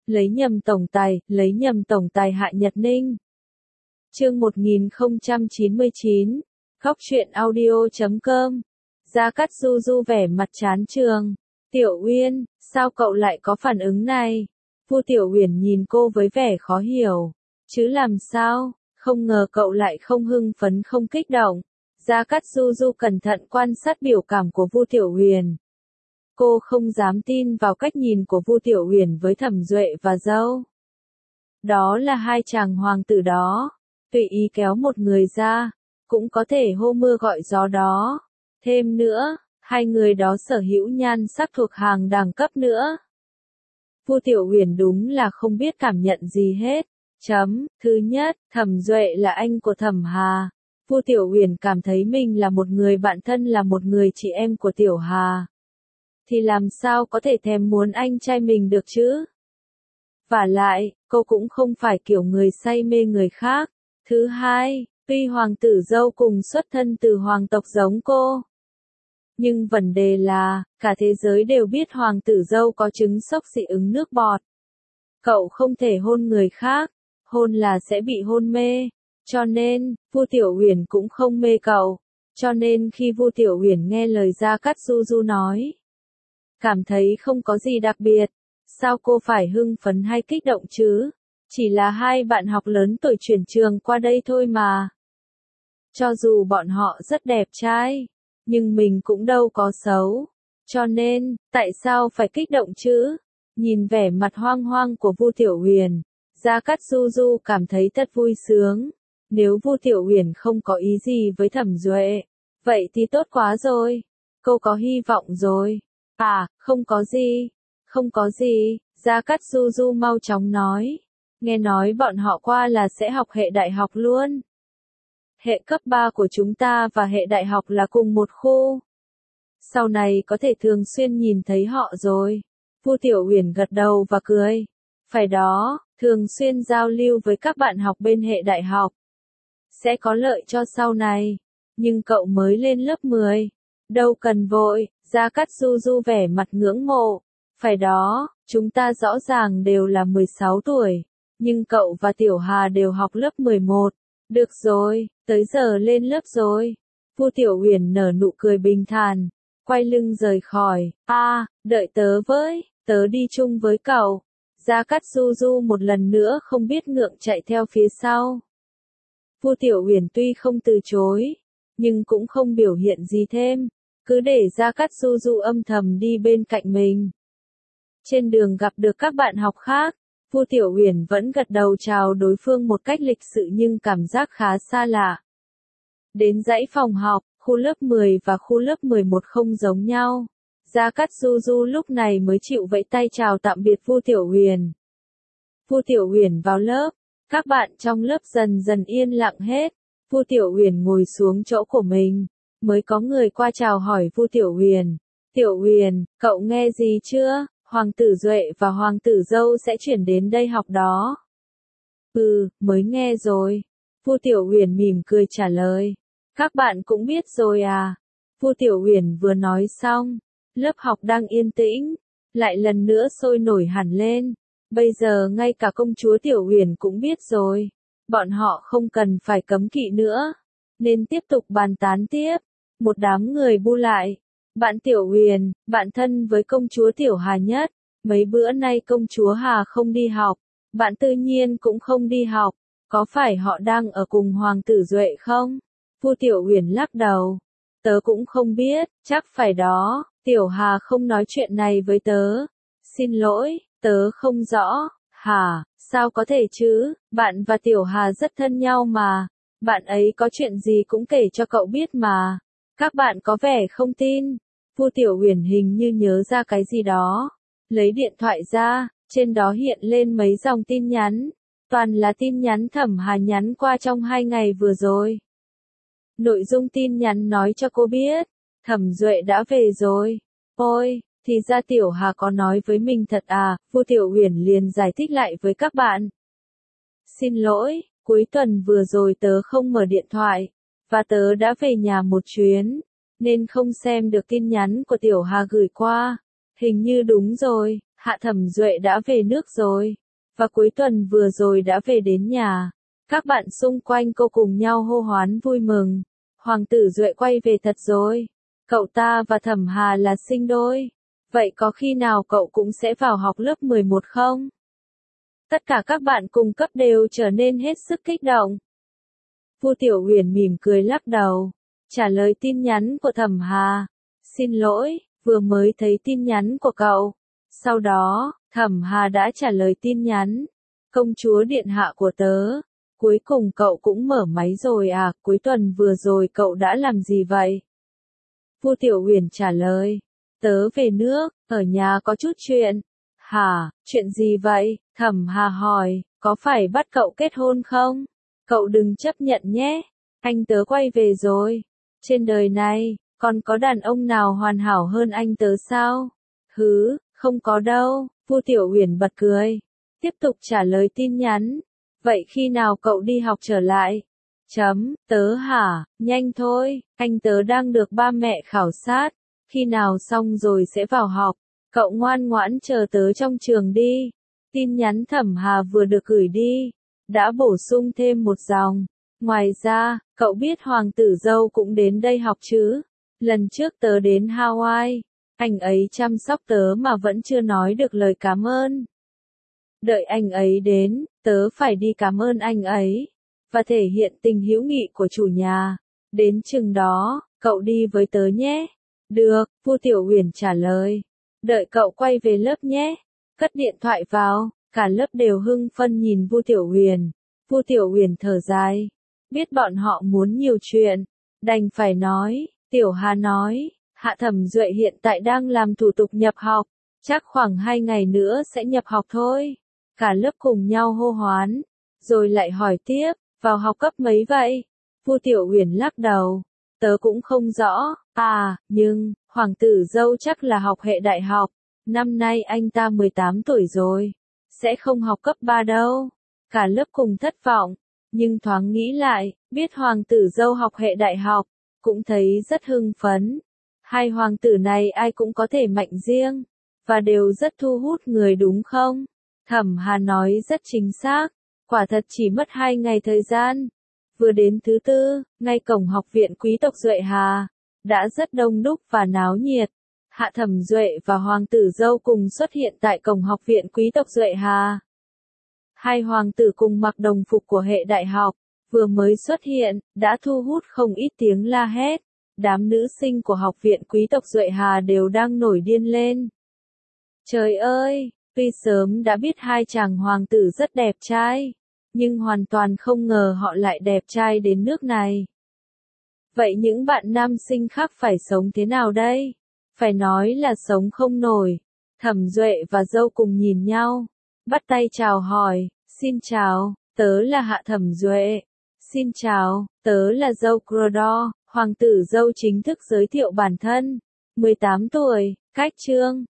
lấy nhầm tổng tài Hạ Nhật Ninh. Chương 1099, Góc truyện audio.com. Gia Cát Du Du vẻ mặt chán trường. Tiểu Uyên, sao cậu lại có phản ứng này? Vu Tiểu Uyển nhìn cô với vẻ khó hiểu. Chứ làm sao, không ngờ cậu lại không hưng phấn không kích động. Gia Cát Du Du cẩn thận quan sát biểu cảm của Vu Tiểu Uyển. Cô không dám tin vào cách nhìn của Vu Tiểu Uyển với Thẩm Duệ và dâu. Đó là hai chàng hoàng tử đó, tùy ý kéo một người ra, cũng có thể hô mưa gọi gió đó. Thêm nữa, hai người đó sở hữu nhan sắc thuộc hàng đẳng cấp nữa. Vu Tiểu Uyển đúng là không biết cảm nhận gì hết. Thứ nhất, Thẩm Duệ là anh của Thẩm Hà. Vu Tiểu Uyển cảm thấy mình là một người bạn thân, là một người chị em của Tiểu Hà. Thì làm sao có thể thèm muốn anh trai mình được chứ? Vả lại, cô cũng không phải kiểu người say mê người khác. Thứ hai, tuy hoàng tử dâu cùng xuất thân từ hoàng tộc giống cô. Nhưng vấn đề là, cả thế giới đều biết hoàng tử dâu có chứng sốc dị ứng nước bọt. Cậu không thể hôn người khác, hôn là sẽ bị hôn mê. Cho nên, Vu Tiểu Uyển cũng không mê cậu. Cho nên khi Vu Tiểu Uyển nghe lời Gia Cát Du Du nói, cảm thấy không có gì đặc biệt. Sao cô phải hưng phấn hay kích động chứ? Chỉ là hai bạn học lớn tuổi chuyển trường qua đây thôi mà. Cho dù bọn họ rất đẹp trai, nhưng mình cũng đâu có xấu. Cho nên, tại sao phải kích động chứ? Nhìn vẻ mặt hoang hoang của Vu Tiểu Uyển, Gia Cát Du Du cảm thấy thật vui sướng. Nếu Vu Tiểu Uyển không có ý gì với Thẩm Duệ, vậy thì tốt quá rồi. Cô có hy vọng rồi. À, không có gì. Không có gì, Gia Cát Du Du mau chóng nói. Nghe nói bọn họ qua là sẽ học hệ đại học luôn. Hệ cấp 3 của chúng ta và hệ đại học là cùng một khu. Sau này có thể thường xuyên nhìn thấy họ rồi. Vu Tiểu Uyển gật đầu và cười. Phải đó, thường xuyên giao lưu với các bạn học bên hệ đại học. Sẽ có lợi cho sau này. Nhưng cậu mới lên lớp 10. Đâu cần vội, Gia Cát Du Du vẻ mặt ngưỡng mộ. Phải đó, chúng ta rõ ràng đều là 16 tuổi. Nhưng cậu và Tiểu Hà đều học lớp 11. Được rồi, tới giờ lên lớp rồi. Vu Tiểu Uyển nở nụ cười bình thản. Quay lưng rời khỏi. Đợi tớ với, tớ đi chung với cậu. Gia Cát Du Du một lần nữa không biết ngượng chạy theo phía sau. Vu Tiểu Uyển tuy không từ chối, nhưng cũng không biểu hiện gì thêm. Cứ để Gia Cát Du Du âm thầm đi bên cạnh mình. Trên đường gặp được các bạn học khác, Vu Tiểu Uyển vẫn gật đầu chào đối phương một cách lịch sự nhưng cảm giác khá xa lạ. Đến dãy phòng học, khu lớp 10 và khu lớp 11 không giống nhau. Gia Cát Du Du lúc này mới chịu vẫy tay chào tạm biệt Vu Tiểu Uyển. Vu Tiểu Uyển vào lớp, các bạn trong lớp dần dần yên lặng hết. Vu Tiểu Uyển ngồi xuống chỗ của mình, mới có người qua chào hỏi Vu Tiểu Uyển. Tiểu Uyển, cậu nghe gì chưa? Hoàng tử Duệ và hoàng tử dâu sẽ chuyển đến đây học đó. Mới nghe rồi. Vu Tiểu Uyển mỉm cười trả lời. Các bạn cũng biết rồi à? Vu Tiểu Uyển vừa nói xong, lớp học đang yên tĩnh, lại lần nữa sôi nổi hẳn lên. Bây giờ ngay cả công chúa Tiểu Uyển cũng biết rồi. Bọn họ không cần phải cấm kỵ nữa, nên tiếp tục bàn tán tiếp. Một đám người bu lại. Bạn Tiểu Uyển, bạn thân với công chúa Tiểu Hà nhất. Mấy bữa nay công chúa Hà không đi học. Bạn tự nhiên cũng không đi học. Có phải họ đang ở cùng hoàng tử Duệ không? Vu Tiểu Uyển lắc đầu. Tớ cũng không biết, chắc phải đó. Tiểu Hà không nói chuyện này với tớ. Xin lỗi, tớ không rõ. Hả, sao có thể chứ? Bạn và Tiểu Hà rất thân nhau mà. Bạn ấy có chuyện gì cũng kể cho cậu biết mà. Các bạn có vẻ không tin. Vu Tiểu Uyển hình như nhớ ra cái gì đó. Lấy điện thoại ra, trên đó hiện lên mấy dòng tin nhắn. Toàn là tin nhắn Thẩm Hà nhắn qua trong 2 ngày vừa rồi. Nội dung tin nhắn nói cho cô biết, Thẩm Duệ đã về rồi. Ôi, thì ra Tiểu Hà có nói với mình thật à? Vu Tiểu Uyển liền giải thích lại với các bạn. Xin lỗi, cuối tuần vừa rồi tớ không mở điện thoại, và tớ đã về nhà một chuyến, nên không xem được tin nhắn của Tiểu Hà gửi qua. Hình như đúng rồi, Hạ Thẩm Duệ đã về nước rồi, và cuối tuần vừa rồi đã về đến nhà. Các bạn xung quanh cô cùng nhau hô hoán vui mừng. Hoàng tử Duệ quay về thật rồi. Cậu ta và Thẩm Hà là sinh đôi. Vậy có khi nào cậu cũng sẽ vào học lớp 11 không? Tất cả các bạn cùng cấp đều trở nên hết sức kích động. Vu Tiểu Uyển mỉm cười lắc đầu, trả lời tin nhắn của Thẩm Hà. Xin lỗi, vừa mới thấy tin nhắn của cậu. Sau đó, Thẩm Hà đã trả lời tin nhắn. Công chúa điện hạ của tớ, cuối cùng cậu cũng mở máy rồi à, cuối tuần vừa rồi cậu đã làm gì vậy? Vu Tiểu Uyển trả lời, tớ về nước, ở nhà có chút chuyện. Hả, chuyện gì vậy? Thẩm Hà hỏi, có phải bắt cậu kết hôn không? Cậu đừng chấp nhận nhé, anh tớ quay về rồi. Trên đời này, còn có đàn ông nào hoàn hảo hơn anh tớ sao? Hứ, không có đâu, Vu Tiểu Uyển bật cười. Tiếp tục trả lời tin nhắn. Vậy khi nào cậu đi học trở lại? Tớ hả, nhanh thôi, anh tớ đang được ba mẹ khảo sát. Khi nào xong rồi sẽ vào học. Cậu ngoan ngoãn chờ tớ trong trường đi. Tin nhắn Thẩm Hà vừa được gửi đi, đã bổ sung thêm một dòng. Ngoài ra, cậu biết hoàng tử dâu cũng đến đây học chứ? Lần trước tớ đến Hawaii, anh ấy chăm sóc tớ mà vẫn chưa nói được lời cảm ơn. Đợi anh ấy đến, tớ phải đi cảm ơn anh ấy, và thể hiện tình hữu nghị của chủ nhà. Đến chừng đó, cậu đi với tớ nhé. Được, Vu Tiểu Uyển trả lời. Đợi cậu quay về lớp nhé. Cất điện thoại vào, cả lớp đều hưng phấn nhìn Vu Tiểu Uyển. Vu Tiểu Uyển thở dài, biết bọn họ muốn nhiều chuyện, đành phải nói. Tiểu Hà nói, Hạ Thẩm Duệ hiện tại đang làm thủ tục nhập học, chắc khoảng 2 ngày nữa sẽ nhập học thôi. Cả lớp cùng nhau hô hoán, rồi lại hỏi tiếp, vào học cấp mấy vậy? Vu Tiểu Uyển lắc đầu, tớ cũng không rõ, nhưng, hoàng tử dâu chắc là học hệ đại học, năm nay anh ta 18 tuổi rồi, sẽ không học cấp 3 đâu. Cả lớp cùng thất vọng, nhưng thoáng nghĩ lại, biết hoàng tử dâu học hệ đại học, cũng thấy rất hưng phấn. Hai hoàng tử này ai cũng có thể mạnh riêng, và đều rất thu hút người đúng không? Thẩm Hà nói rất chính xác, quả thật chỉ mất 2 ngày thời gian. Vừa đến thứ tư, ngay cổng học viện quý tộc Duệ Hà, đã rất đông đúc và náo nhiệt. Hạ Thẩm Duệ và hoàng tử dâu cùng xuất hiện tại cổng học viện quý tộc Duệ Hà. Hai hoàng tử cùng mặc đồng phục của hệ đại học, vừa mới xuất hiện, đã thu hút không ít tiếng la hét. Đám nữ sinh của học viện quý tộc Duệ Hà đều đang nổi điên lên. Trời ơi, tuy sớm đã biết hai chàng hoàng tử rất đẹp trai, nhưng hoàn toàn không ngờ họ lại đẹp trai đến nước này. Vậy những bạn nam sinh khác phải sống thế nào đây? Phải nói là sống không nổi. Thẩm Duệ và dâu cùng nhìn nhau, bắt tay chào hỏi, xin chào, tớ là Hạ Thẩm Duệ. Xin chào, tớ là dâu Crodor. Hoàng tử dâu chính thức giới thiệu bản thân. 18 tuổi, cách chương.